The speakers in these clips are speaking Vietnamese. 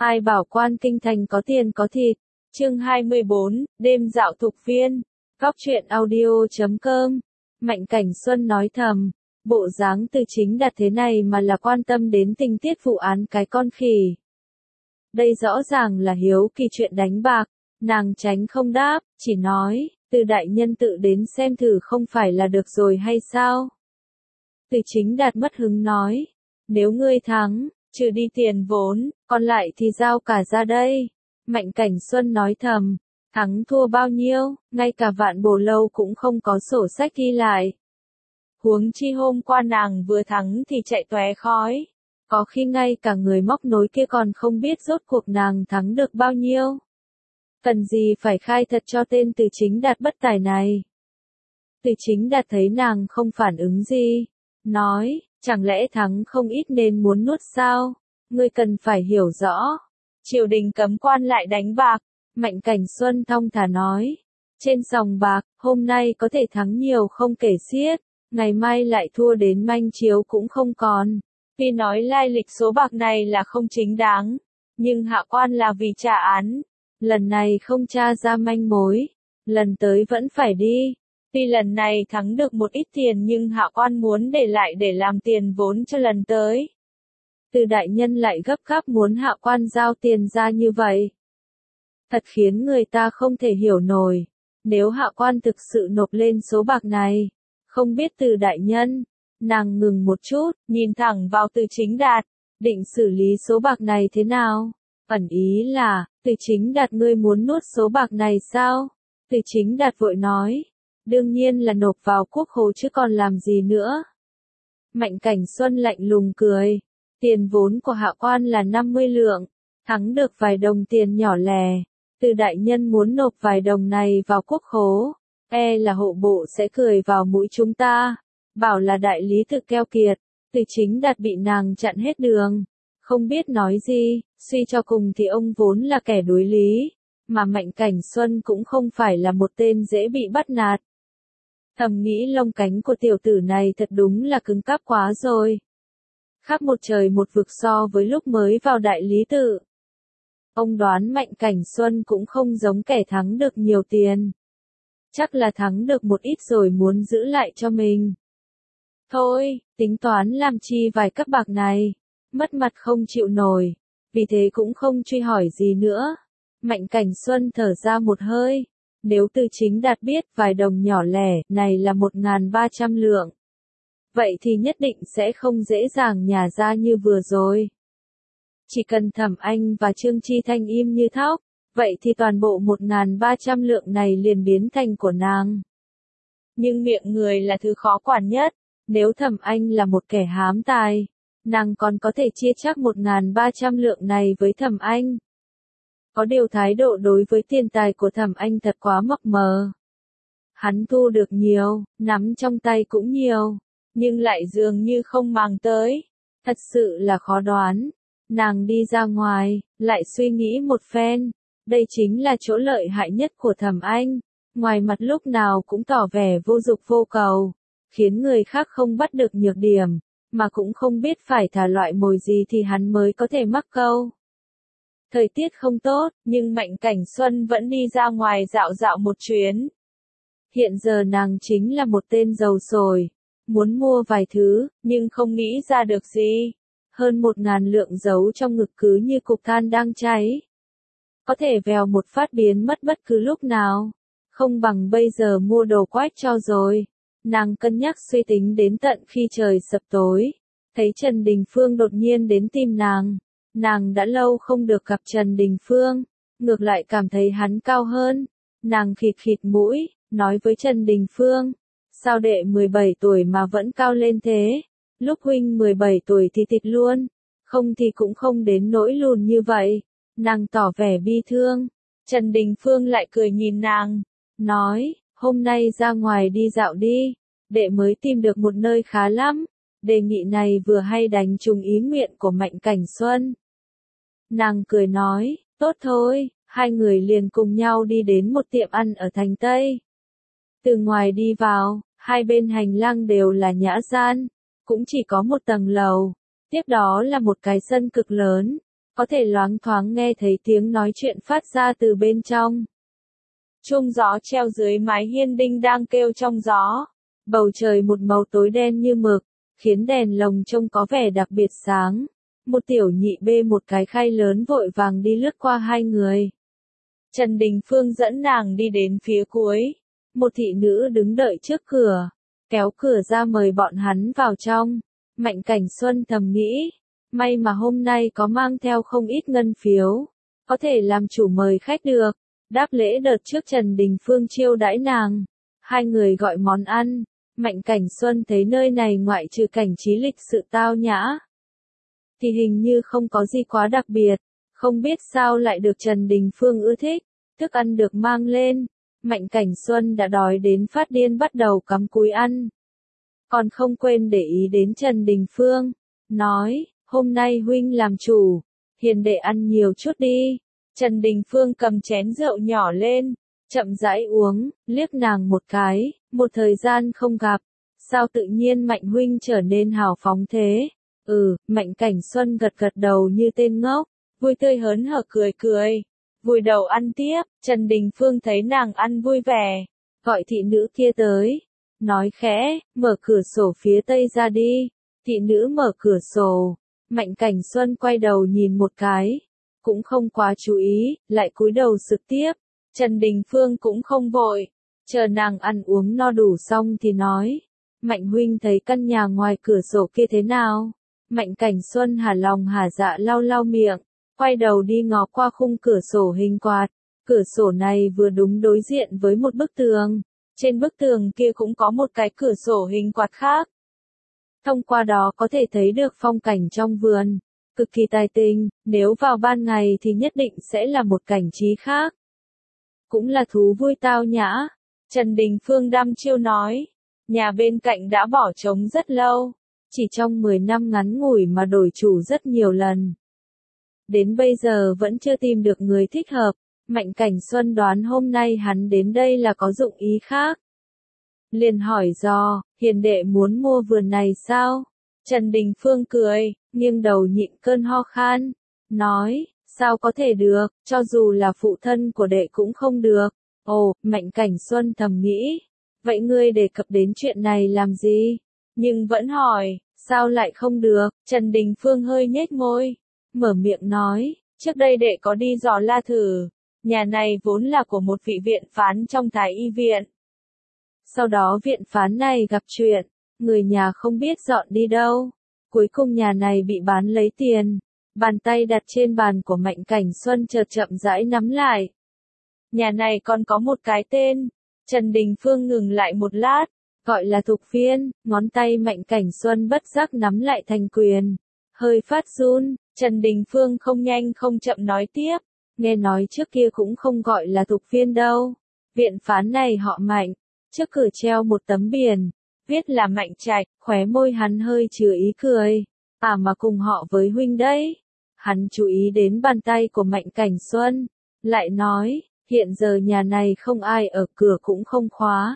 Ai bảo quan kinh thành có tiền có thịt. Chương 24, đêm dạo Thục Viên. Góc truyện audio.com. Mạnh Cảnh Xuân nói thầm, bộ dáng Từ Chính Đạt thế này mà là quan tâm đến tình tiết vụ án cái con khỉ. Đây rõ ràng là hiếu kỳ chuyện đánh bạc, nàng tránh không đáp, chỉ nói, Từ đại nhân tự đến xem thử không phải là được rồi hay sao? Từ Chính Đạt mất hứng nói, nếu ngươi thắng, trừ đi tiền vốn, còn lại thì giao cả ra đây. Mạnh Cảnh Xuân nói thầm, thắng thua bao nhiêu, ngay cả Vạn Bồ Lâu cũng không có sổ sách ghi lại. Huống chi hôm qua nàng vừa thắng thì chạy tóe khói, có khi ngay cả người móc nối kia còn không biết rốt cuộc nàng thắng được bao nhiêu. Cần gì phải khai thật cho tên Từ Chính Đạt bất tài này. Từ Chính Đạt thấy nàng không phản ứng gì, nói, chẳng lẽ thắng không ít nên muốn nuốt sao? Ngươi cần phải hiểu rõ. Triều đình cấm quan lại đánh bạc. Mạnh Cảnh Xuân thong thả nói. Trên sòng bạc, hôm nay có thể thắng nhiều không kể xiết, ngày mai lại thua đến manh chiếu cũng không còn. Tuy nói lai lịch số bạc này là không chính đáng, nhưng hạ quan là vì trả án. Lần này không tra ra manh mối, lần tới vẫn phải đi. Tuy lần này thắng được một ít tiền nhưng hạ quan muốn để lại để làm tiền vốn cho lần tới. Từ đại nhân lại gấp gáp muốn hạ quan giao tiền ra như vậy. Thật khiến người ta không thể hiểu nổi. Nếu hạ quan thực sự nộp lên số bạc này, không biết Từ đại nhân. Nàng ngừng một chút, nhìn thẳng vào Từ Chính Đạt, định xử lý số bạc này thế nào? Ẩn ý là, Từ Chính Đạt ngươi muốn nuốt số bạc này sao? Từ Chính Đạt vội nói, đương nhiên là nộp vào quốc khố chứ còn làm gì nữa. Mạnh Cảnh Xuân lạnh lùng cười, tiền vốn của hạ quan là 50 lượng, thắng được vài đồng tiền nhỏ lẻ, Từ đại nhân muốn nộp vài đồng này vào quốc khố, là hộ bộ sẽ cười vào mũi chúng ta, bảo là đại lý tự keo kiệt. Từ Chính Đạt bị nàng chặn hết đường, không biết nói gì, suy cho cùng thì ông vốn là kẻ đối lý, mà Mạnh Cảnh Xuân cũng không phải là một tên dễ bị bắt nạt. Thầm nghĩ lông cánh của tiểu tử này thật đúng là cứng cáp quá rồi. Khác một trời một vực so với lúc mới vào đại lý tự. Ông đoán Mạnh Cảnh Xuân cũng không giống kẻ thắng được nhiều tiền. Chắc là thắng được một ít rồi muốn giữ lại cho mình. Thôi, tính toán làm chi vài cấp bạc này, mất mặt không chịu nổi, vì thế cũng không truy hỏi gì nữa. Mạnh Cảnh Xuân thở ra một hơi, nếu Từ Chính Đạt biết vài đồng nhỏ lẻ này là 1.300 lượng. Vậy thì nhất định sẽ không dễ dàng nhả ra như vừa rồi. Chỉ cần Thẩm Anh và Trương Chi Thanh im như thóc, vậy thì toàn bộ 1.300 lượng này liền biến thành của nàng. Nhưng miệng người là thứ khó quản nhất, nếu Thẩm Anh là một kẻ hám tài, nàng còn có thể chia chắc 1.300 lượng này với Thẩm Anh. Có điều thái độ đối với tiền tài của Thẩm Anh thật quá mập mờ. Hắn thu được nhiều, nắm trong tay cũng nhiều, nhưng lại dường như không màng tới. Thật sự là khó đoán. Nàng đi ra ngoài, lại suy nghĩ một phen. Đây chính là chỗ lợi hại nhất của Thẩm Anh. Ngoài mặt lúc nào cũng tỏ vẻ vô dục vô cầu, khiến người khác không bắt được nhược điểm, mà cũng không biết phải thả loại mồi gì thì hắn mới có thể mắc câu. Thời tiết không tốt, nhưng Mạnh Cảnh Xuân vẫn đi ra ngoài dạo dạo một chuyến. Hiện giờ nàng chính là một tên giàu sồi, muốn mua vài thứ, nhưng không nghĩ ra được gì. Hơn 1.000 lượng giấu trong ngực cứ như cục than đang cháy. Có thể vèo một phát biến mất bất cứ lúc nào. Không bằng bây giờ mua đồ quách cho rồi. Nàng cân nhắc suy tính đến tận khi trời sập tối. Thấy Trần Đình Phương đột nhiên đến tìm nàng. Nàng đã lâu không được gặp Trần Đình Phương. Ngược lại cảm thấy hắn cao hơn. Nàng khịt khịt mũi, nói với Trần Đình Phương. Sao đệ 17 tuổi mà vẫn cao lên thế? Lúc huynh 17 tuổi thì thịt luôn. Không thì cũng không đến nỗi lùn như vậy. Nàng tỏ vẻ bi thương. Trần Đình Phương lại cười nhìn nàng. Nói, hôm nay ra ngoài đi dạo đi. Đệ mới tìm được một nơi khá lắm. Đề nghị này vừa hay đánh trúng ý nguyện của Mạnh Cảnh Xuân. Nàng cười nói, tốt thôi. Hai người liền cùng nhau đi đến một tiệm ăn ở thành Tây. Từ ngoài đi vào, hai bên hành lang đều là nhã gian. Cũng chỉ có một tầng lầu. Tiếp đó là một cái sân cực lớn. có thể loáng thoáng nghe thấy tiếng nói chuyện phát ra từ bên trong. Chuông gió treo dưới mái hiên đinh đang kêu trong gió. Bầu trời một màu tối đen như mực, khiến đèn lồng trông có vẻ đặc biệt sáng. Một tiểu nhị bê một cái khay lớn vội vàng đi lướt qua hai người. Trần Đình Phương dẫn nàng đi đến phía cuối. Một thị nữ đứng đợi trước cửa, kéo cửa ra mời bọn hắn vào trong. Mạnh Cảnh Xuân thầm nghĩ, may mà hôm nay có mang theo không ít ngân phiếu, có thể làm chủ mời khách được. Đáp lễ đợt trước Trần Đình Phương chiêu đãi nàng. Hai người gọi món ăn. Mạnh Cảnh Xuân thấy nơi này ngoại trừ cảnh trí lịch sự tao nhã, thì hình như không có gì quá đặc biệt. Không biết sao lại được Trần Đình Phương ưa thích. Thức ăn được mang lên. Mạnh Cảnh Xuân đã đói đến phát điên bắt đầu cắm cúi ăn. Còn không quên để ý đến Trần Đình Phương. Nói, hôm nay huynh làm chủ. Hiền đệ ăn nhiều chút đi. Trần Đình Phương cầm chén rượu nhỏ lên. Chậm rãi uống, liếc nàng một cái. Một thời gian không gặp. Sao tự nhiên Mạnh huynh trở nên hào phóng thế? Mạnh Cảnh Xuân gật gật đầu như tên ngốc. Vui tươi hớn hở cười cười. Vùi đầu ăn tiếp. Trần Đình Phương thấy nàng ăn vui vẻ, gọi thị nữ kia tới. Nói khẽ, mở cửa sổ phía tây ra đi. Thị nữ mở cửa sổ. Mạnh Cảnh Xuân quay đầu nhìn một cái. Cũng không quá chú ý, lại cúi đầu sực tiếp. Trần Đình Phương cũng không vội. Chờ nàng ăn uống no đủ xong thì nói. Mạnh huynh thấy căn nhà ngoài cửa sổ kia thế nào? Mạnh Cảnh Xuân hả lòng hả dạ lau lau miệng. Quay đầu đi ngó qua khung cửa sổ hình quạt. Cửa sổ này vừa đúng đối diện với một bức tường. Trên bức tường kia cũng có một cái cửa sổ hình quạt khác. Thông qua đó có thể thấy được phong cảnh trong vườn. Cực kỳ tài tình, nếu vào ban ngày thì nhất định sẽ là một cảnh trí khác. Cũng là thú vui tao nhã. Trần Đình Phương đăm chiêu nói. Nhà bên cạnh đã bỏ trống rất lâu. Chỉ trong 10 năm ngắn ngủi mà đổi chủ rất nhiều lần. Đến bây giờ vẫn chưa tìm được người thích hợp. Mạnh Cảnh Xuân đoán hôm nay hắn đến đây là có dụng ý khác. Liền hỏi dò, hiền đệ muốn mua vườn này sao? Trần Đình Phương cười, nghiêng đầu nhịn cơn ho khan. Nói, sao có thể được, cho dù là phụ thân của đệ cũng không được. Ồ, Mạnh Cảnh Xuân thầm nghĩ. Vậy ngươi đề cập đến chuyện này làm gì? Nhưng vẫn hỏi, sao lại không được? Trần Đình Phương hơi nhếch môi. Mở miệng nói, trước đây đệ có đi dò la thử. Nhà này vốn là của một vị viện phán trong Thái Y viện. Sau đó viện phán này gặp chuyện, người nhà không biết dọn đi đâu. Cuối cùng nhà này bị bán lấy tiền. Bàn tay đặt trên bàn của Mạnh Cảnh Xuân chợt chậm rãi nắm lại. Nhà này còn có một cái tên. Trần Đình Phương ngừng lại một lát, gọi là Thục Phiên. Ngón tay Mạnh Cảnh Xuân bất giác nắm lại thành quyền. Hơi phát run, Trần Đình Phương không nhanh không chậm nói tiếp. Nghe nói trước kia cũng không gọi là Thục Phiên đâu. Viện phán này họ Mạnh. Trước cửa treo một tấm biển, viết là Mạnh Trạch. Khóe môi hắn hơi chứa ý cười. Mà cùng họ với huynh đấy. Hắn chú ý đến bàn tay của Mạnh Cảnh Xuân. Lại nói, hiện giờ nhà này không ai ở, cửa cũng không khóa.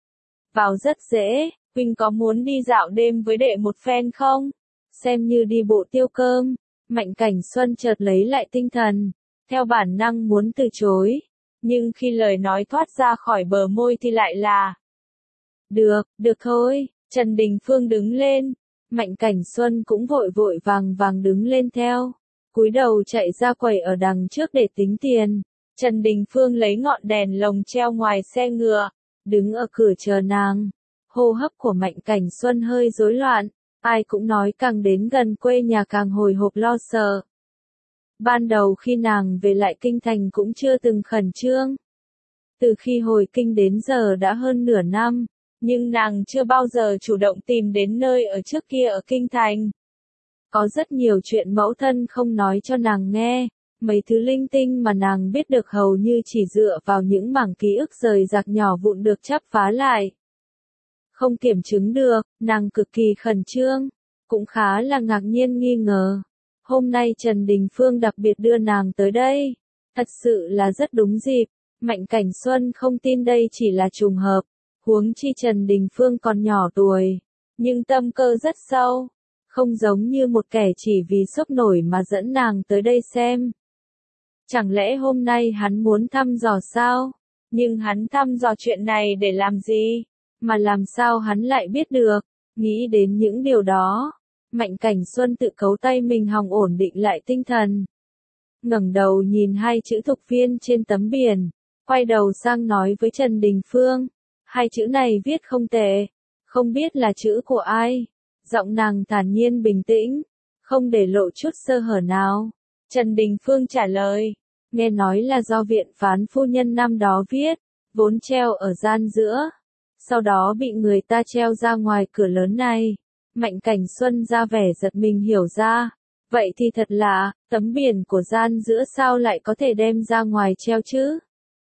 Vào rất dễ, huynh có muốn đi dạo đêm với đệ một phen không? Xem như đi bộ tiêu cơm. Mạnh Cảnh Xuân chợt lấy lại tinh thần. Theo bản năng muốn từ chối. Nhưng khi lời nói thoát ra khỏi bờ môi thì lại là. Được thôi. Trần Đình Phương đứng lên. Mạnh Cảnh Xuân cũng vội vội vàng vàng đứng lên theo. Cúi đầu chạy ra quầy ở đằng trước để tính tiền. Trần Đình Phương lấy ngọn đèn lồng treo ngoài xe ngựa. Đứng ở cửa chờ nàng. Hô hấp của Mạnh Cảnh Xuân hơi rối loạn. Ai cũng nói càng đến gần quê nhà càng hồi hộp lo sợ. Ban đầu khi nàng về lại kinh thành cũng chưa từng khẩn trương. Từ khi hồi kinh đến giờ đã hơn nửa năm, nhưng nàng chưa bao giờ chủ động tìm đến nơi ở trước kia ở kinh thành. Có rất nhiều chuyện mẫu thân không nói cho nàng nghe, mấy thứ linh tinh mà nàng biết được hầu như chỉ dựa vào những mảng ký ức rời rạc nhỏ vụn được chắp phá lại. Không kiểm chứng được, nàng cực kỳ khẩn trương, cũng khá là ngạc nhiên nghi ngờ. Hôm nay Trần Đình Phương đặc biệt đưa nàng tới đây. Thật sự là rất đúng dịp. Mạnh Cảnh Xuân không tin đây chỉ là trùng hợp. Huống chi Trần Đình Phương còn nhỏ tuổi. Nhưng tâm cơ rất sâu. không giống như một kẻ chỉ vì sốc nổi mà dẫn nàng tới đây xem. Chẳng lẽ hôm nay hắn muốn thăm dò sao? Nhưng hắn thăm dò chuyện này để làm gì? Mà làm sao hắn lại biết được? Nghĩ đến những điều đó, Mạnh Cảnh Xuân tự cấu tay mình hòng ổn định lại tinh thần. Ngẩng đầu nhìn hai chữ Thục Phiên trên tấm biển, quay đầu sang nói với Trần Đình Phương, hai chữ này viết không tệ, không biết là chữ của ai. Giọng nàng thản nhiên bình tĩnh, không để lộ chút sơ hở nào. Trần Đình Phương trả lời, nghe nói là do viện phán phu nhân năm đó viết, vốn treo ở gian giữa, sau đó bị người ta treo ra ngoài cửa lớn này. Mạnh Cảnh Xuân ra vẻ giật mình hiểu ra, vậy thì thật lạ, tấm biển của gian giữa sao lại có thể đem ra ngoài treo chứ?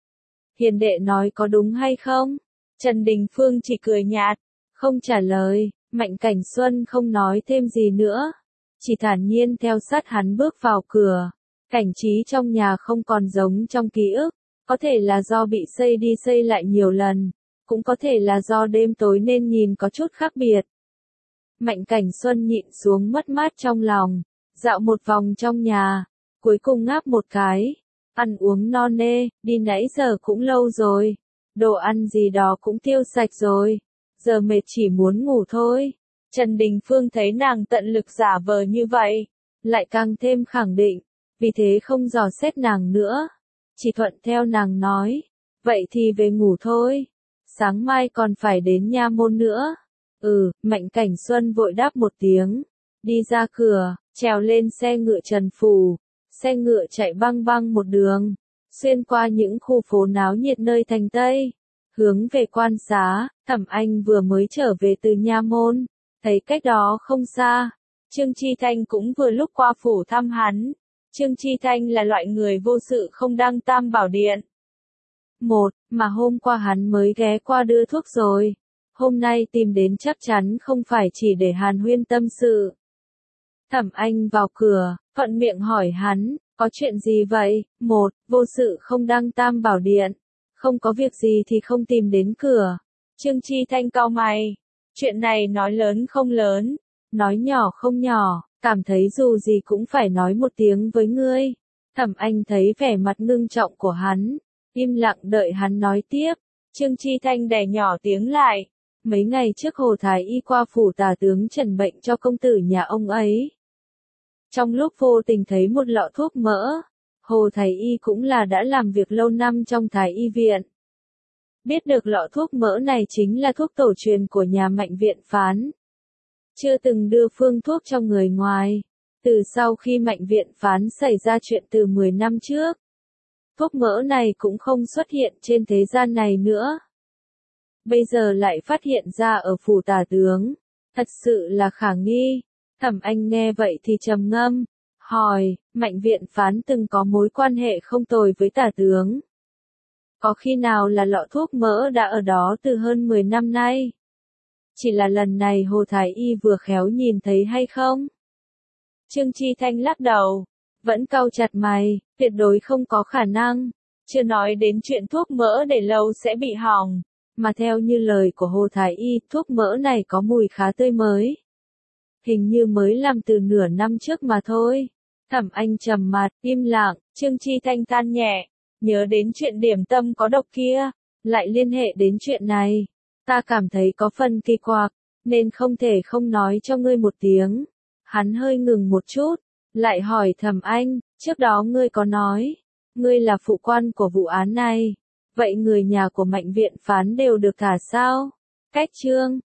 Hiền đệ nói có đúng hay không? Trần Đình Phương chỉ cười nhạt, không trả lời. Mạnh Cảnh Xuân không nói thêm gì nữa, chỉ thản nhiên theo sát hắn bước vào cửa. Cảnh trí trong nhà không còn giống trong ký ức, có thể là do bị xây đi xây lại nhiều lần, cũng có thể là do đêm tối nên nhìn có chút khác biệt. Mạnh Cảnh Xuân nhịn xuống mất mát trong lòng, dạo một vòng trong nhà, cuối cùng ngáp một cái, ăn uống no nê, đi nãy giờ cũng lâu rồi, đồ ăn gì đó cũng tiêu sạch rồi, giờ mệt chỉ muốn ngủ thôi. Trần Đình Phương thấy nàng tận lực giả vờ như vậy, lại càng thêm khẳng định, vì thế không dò xét nàng nữa, chỉ thuận theo nàng nói, vậy thì về ngủ thôi, sáng mai còn phải đến nha môn nữa. Mạnh Cảnh Xuân vội đáp một tiếng, đi ra cửa, trèo lên xe ngựa Trần Phủ, xe ngựa chạy băng băng một đường, xuyên qua những khu phố náo nhiệt nơi thành Tây, hướng về quan xá. Thẩm Anh vừa mới trở về từ nha môn, thấy cách đó không xa, Trương Chi Thanh cũng vừa lúc qua phủ thăm hắn. Trương Chi Thanh là loại người vô sự không đăng tam bảo điện. Mà hôm qua hắn mới ghé qua đưa thuốc rồi. Hôm nay tìm đến chắc chắn không phải chỉ để hàn huyên tâm sự. Thẩm Anh vào cửa, thuận miệng hỏi hắn, có chuyện gì vậy? Vô sự không đăng tam bảo điện. Không có việc gì thì không tìm đến cửa. Trương Chi Thanh cau mày. Chuyện này nói lớn không lớn, nói nhỏ không nhỏ, cảm thấy dù gì cũng phải nói một tiếng với ngươi. Thẩm Anh thấy vẻ mặt ngưng trọng của hắn, im lặng đợi hắn nói tiếp. Trương Chi Thanh đè nhỏ tiếng lại. Mấy ngày trước Hồ Thái Y qua phủ tả tướng trần bệnh cho công tử nhà ông ấy. Trong lúc vô tình thấy một lọ thuốc mỡ, Hồ Thái Y cũng là đã làm việc lâu năm trong Thái Y viện. Biết được lọ thuốc mỡ này chính là thuốc tổ truyền của nhà Mạnh viện phán. Chưa từng đưa phương thuốc cho người ngoài. Từ sau khi Mạnh viện phán xảy ra chuyện từ 10 năm trước, thuốc mỡ này cũng không xuất hiện trên thế gian này nữa. Bây giờ lại phát hiện ra ở phủ tả tướng, thật sự là khả nghi. Thẩm Anh nghe vậy thì trầm ngâm, hỏi, Mạnh viện phán từng có mối quan hệ không tồi với tả tướng. Có khi nào là lọ thuốc mỡ đã ở đó từ hơn 10 năm nay? Chỉ là lần này Hồ Thái Y vừa khéo nhìn thấy hay không? Trương Chi Thanh lắc đầu, vẫn cau chặt mày, tuyệt đối không có khả năng. Chưa nói đến chuyện thuốc mỡ để lâu sẽ bị hỏng. Mà theo như lời của Hồ Thái Y, thuốc mỡ này có mùi khá tươi mới. Hình như mới làm từ nửa năm trước mà thôi. Thẩm Anh trầm mặt, im lặng. Trương Chi Thanh than nhẹ, nhớ đến chuyện điểm tâm có độc kia, lại liên hệ đến chuyện này. Ta cảm thấy có phần kỳ quặc, nên không thể không nói cho ngươi một tiếng. Hắn hơi ngừng một chút, lại hỏi Thẩm Anh, trước đó ngươi có nói, ngươi là phụ quan của vụ án này. Vậy người nhà của Mạnh viện phán đều được thả sao? Cách Trương